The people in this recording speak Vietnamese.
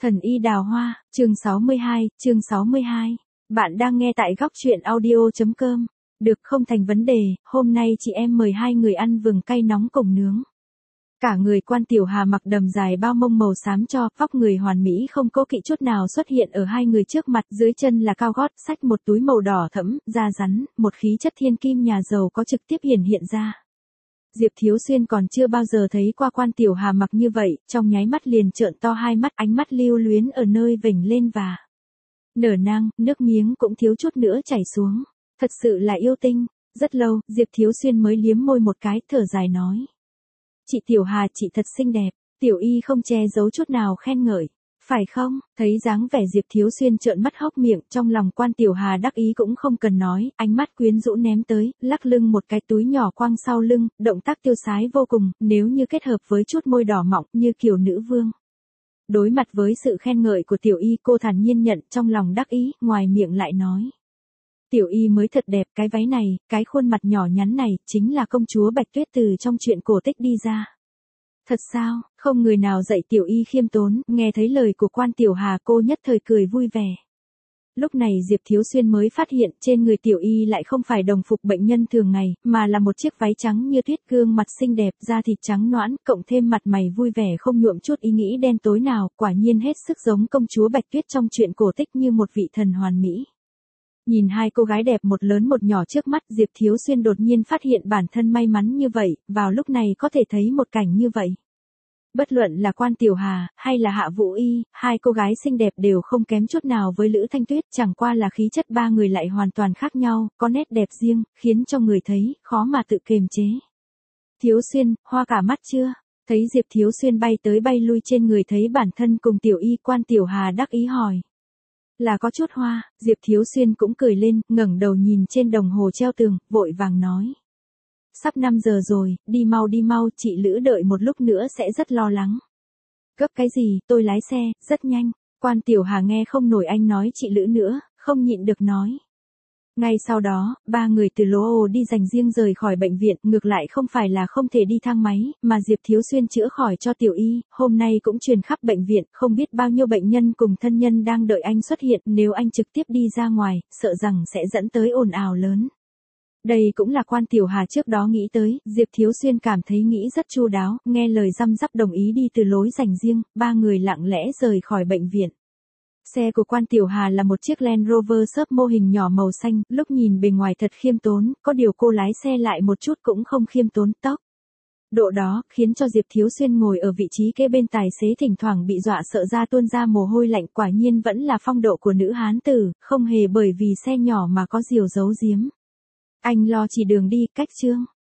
Thần y đào hoa, chương 62. Bạn đang nghe tại góc truyện audio.com. Được không thành vấn đề, hôm nay chị em mời hai người ăn vừng cay nóng cổng nướng. Cả người Quan Tiểu Hà mặc đầm dài bao mông màu xám cho, vóc người hoàn mỹ không cố kỵ chút nào xuất hiện ở hai người trước mặt, dưới chân là cao gót, xách một túi màu đỏ thẫm, da rắn, một khí chất thiên kim nhà giàu có trực tiếp hiện ra. Diệp Thiếu Xuyên còn chưa bao giờ thấy qua Quan Tiểu Hà mặc như vậy, trong nháy mắt liền trợn to hai mắt, ánh mắt lưu luyến ở nơi vểnh lên và nở nang, nước miếng cũng thiếu chút nữa chảy xuống. Thật sự là yêu tinh. Rất lâu, Diệp Thiếu Xuyên mới liếm môi một cái, thở dài nói: "Chị Tiểu Hà, chị thật xinh đẹp." Tiểu Y không che giấu chút nào khen ngợi: "Phải không?" Thấy dáng vẻ Diệp Thiếu Xuyên trợn mắt hốc miệng, trong lòng Quan Tiểu Hà đắc ý cũng không cần nói, ánh mắt quyến rũ ném tới, lắc lưng một cái túi nhỏ quăng sau lưng, động tác tiêu sái vô cùng, nếu như kết hợp với chút môi đỏ mọng như kiểu nữ vương. Đối mặt với sự khen ngợi của Tiểu Y, cô thản nhiên nhận, trong lòng đắc ý, ngoài miệng lại nói: "Tiểu Y mới thật đẹp, cái váy này, cái khuôn mặt nhỏ nhắn này, chính là công chúa Bạch Tuyết từ trong truyện cổ tích đi ra." Thật sao? Không người nào dạy Tiểu Y khiêm tốn, nghe thấy lời của Quan Tiểu Hà cô nhất thời cười vui vẻ. Lúc này Diệp Thiếu Xuyên mới phát hiện trên người Tiểu Y lại không phải đồng phục bệnh nhân thường ngày, mà là một chiếc váy trắng như tuyết, gương mặt xinh đẹp, da thịt trắng nõn, cộng thêm mặt mày vui vẻ không nhuộm chút ý nghĩ đen tối nào, quả nhiên hết sức giống công chúa Bạch Tuyết trong truyện cổ tích như một vị thần hoàn mỹ. Nhìn hai cô gái đẹp một lớn một nhỏ trước mắt, Diệp Thiếu Xuyên đột nhiên phát hiện bản thân may mắn như vậy, vào lúc này có thể thấy một cảnh như vậy. Bất luận là Quan Tiểu Hà, hay là Hạ Vũ Y, hai cô gái xinh đẹp đều không kém chút nào với Lữ Thanh Tuyết, chẳng qua là khí chất ba người lại hoàn toàn khác nhau, có nét đẹp riêng, khiến cho người thấy, khó mà tự kiềm chế. "Thiếu Xuyên, hoa cả mắt chưa?" Thấy Diệp Thiếu Xuyên bay tới bay lui trên người, thấy bản thân cùng Tiểu Y, Quan Tiểu Hà đắc ý hỏi: "Là có chút hoa." Diệp Thiếu Xuyên cũng cười lên, ngẩng đầu nhìn trên đồng hồ treo tường, vội vàng nói: "Sắp 5 giờ rồi, đi mau, chị Lữ đợi một lúc nữa sẽ rất lo lắng." "Gấp cái gì, tôi lái xe, rất nhanh." Quan Tiểu Hà nghe không nổi anh nói chị Lữ nữa, không nhịn được nói. Ngay sau đó, ba người từ lô ô đi dành riêng rời khỏi bệnh viện, ngược lại không phải là không thể đi thang máy, mà Diệp Thiếu Xuyên chữa khỏi cho Tiểu Y, hôm nay cũng truyền khắp bệnh viện, không biết bao nhiêu bệnh nhân cùng thân nhân đang đợi anh xuất hiện, nếu anh trực tiếp đi ra ngoài, sợ rằng sẽ dẫn tới ồn ào lớn. Đây cũng là Quan Tiểu Hà trước đó nghĩ tới, Diệp Thiếu Xuyên cảm thấy nghĩ rất chu đáo, nghe lời răm rắp đồng ý đi từ lối dành riêng, ba người lặng lẽ rời khỏi bệnh viện. Xe của Quan Tiểu Hà là một chiếc Land Rover Sub mô hình nhỏ màu xanh, lúc nhìn bề ngoài thật khiêm tốn, có điều cô lái xe lại một chút cũng không khiêm tốn, tốc độ đó khiến cho Diệp Thiếu Xuyên ngồi ở vị trí kế bên tài xế thỉnh thoảng bị dọa sợ ra tuôn ra mồ hôi lạnh, quả nhiên vẫn là phong độ của nữ hán tử, không hề bởi vì xe nhỏ mà có điều giấu giếm. "Anh lo chỉ đường đi, cách chương."